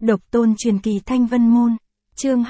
Độc tôn truyền kỳ Thanh Vân Môn, chương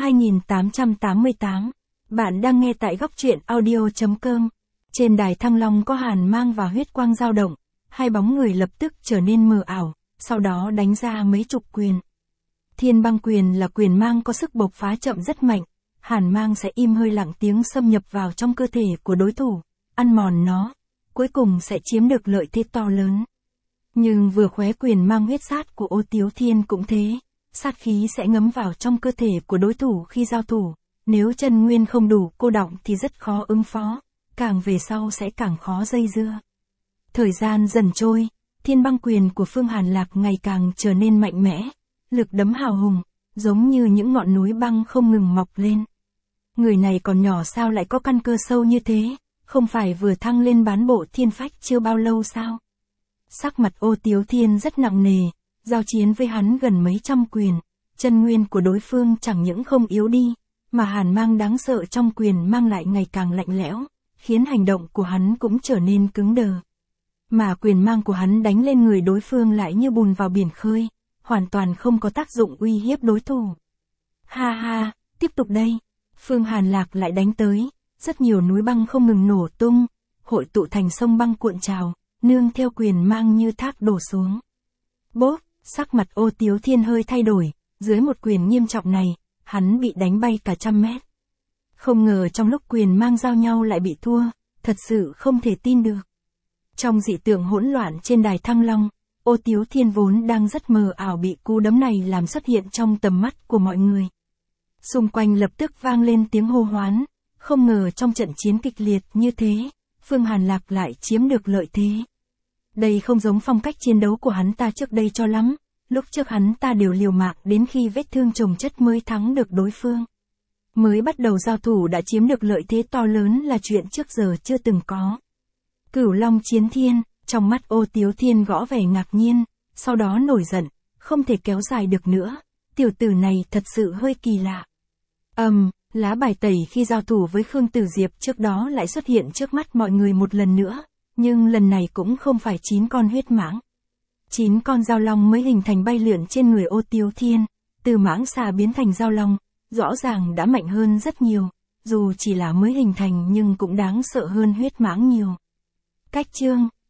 2888. Bạn đang nghe tại góc truyện audio.com. Trên đài Thăng Long có hàn mang và huyết quang dao động, hai bóng người lập tức trở nên mờ ảo, sau đó đánh ra mấy chục quyền. Thiên băng quyền là quyền mang có sức bộc phá chậm rất mạnh, hàn mang sẽ im hơi lặng tiếng xâm nhập vào trong cơ thể của đối thủ, ăn mòn nó, cuối cùng sẽ chiếm được lợi thế to lớn. Nhưng vừa khóe quyền mang huyết sát của Ô Tiếu Thiên cũng thế, sát khí sẽ ngấm vào trong cơ thể của đối thủ khi giao thủ, nếu chân nguyên không đủ cô đọng thì rất khó ứng phó, càng về sau sẽ càng khó dây dưa. Thời gian dần trôi, thiên băng quyền của Phương Hàn Lạc ngày càng trở nên mạnh mẽ, lực đấm hào hùng, giống như những ngọn núi băng không ngừng mọc lên. Người này còn nhỏ sao lại có căn cơ sâu như thế, không phải vừa thăng lên bán bộ thiên phách chưa bao lâu sao? Sắc mặt Ô Tiếu Thiên rất nặng nề, giao chiến với hắn gần mấy trăm quyền, chân nguyên của đối phương chẳng những không yếu đi, mà hàn mang đáng sợ trong quyền mang lại ngày càng lạnh lẽo, khiến hành động của hắn cũng trở nên cứng đờ. Mà quyền mang của hắn đánh lên người đối phương lại như bùn vào biển khơi, hoàn toàn không có tác dụng uy hiếp đối thủ. Ha ha, tiếp tục đây. Phương Hàn Lạc lại đánh tới, rất nhiều núi băng không ngừng nổ tung, hội tụ thành sông băng cuộn trào, nương theo quyền mang như thác đổ xuống. Bốp, sắc mặt Ô Tiếu Thiên hơi thay đổi, dưới một quyền nghiêm trọng này, hắn bị đánh bay cả 100 mét. Không ngờ trong lúc quyền mang giao nhau lại bị thua, thật sự không thể tin được. Trong dị tượng hỗn loạn trên đài Thăng Long, Ô Tiếu Thiên vốn đang rất mờ ảo bị cú đấm này làm xuất hiện trong tầm mắt của mọi người. Xung quanh lập tức vang lên tiếng hô hoán, không ngờ trong trận chiến kịch liệt như thế, Phương Hàn Lạc lại chiếm được lợi thế. Đây không giống phong cách chiến đấu của hắn ta trước đây cho lắm, lúc trước hắn ta đều liều mạng đến khi vết thương chồng chất mới thắng được đối phương. Mới bắt đầu giao thủ đã chiếm được lợi thế to lớn là chuyện trước giờ chưa từng có. Cửu Long chiến thiên, trong mắt Ô Tiếu Thiên gõ vẻ ngạc nhiên, sau đó nổi giận, không thể kéo dài được nữa, tiểu tử này thật sự hơi kỳ lạ. Lá bài tẩy khi giao thủ với Khương Tử Diệp trước đó lại xuất hiện trước mắt mọi người một lần nữa, nhưng lần này cũng không phải 9 con huyết mãng. 9 con dao long mới hình thành bay lượn trên người Ô Tiếu Thiên, từ mãng xà biến thành dao long, rõ ràng đã mạnh hơn rất nhiều, dù chỉ là mới hình thành nhưng cũng đáng sợ hơn huyết mãng nhiều. Cách chương,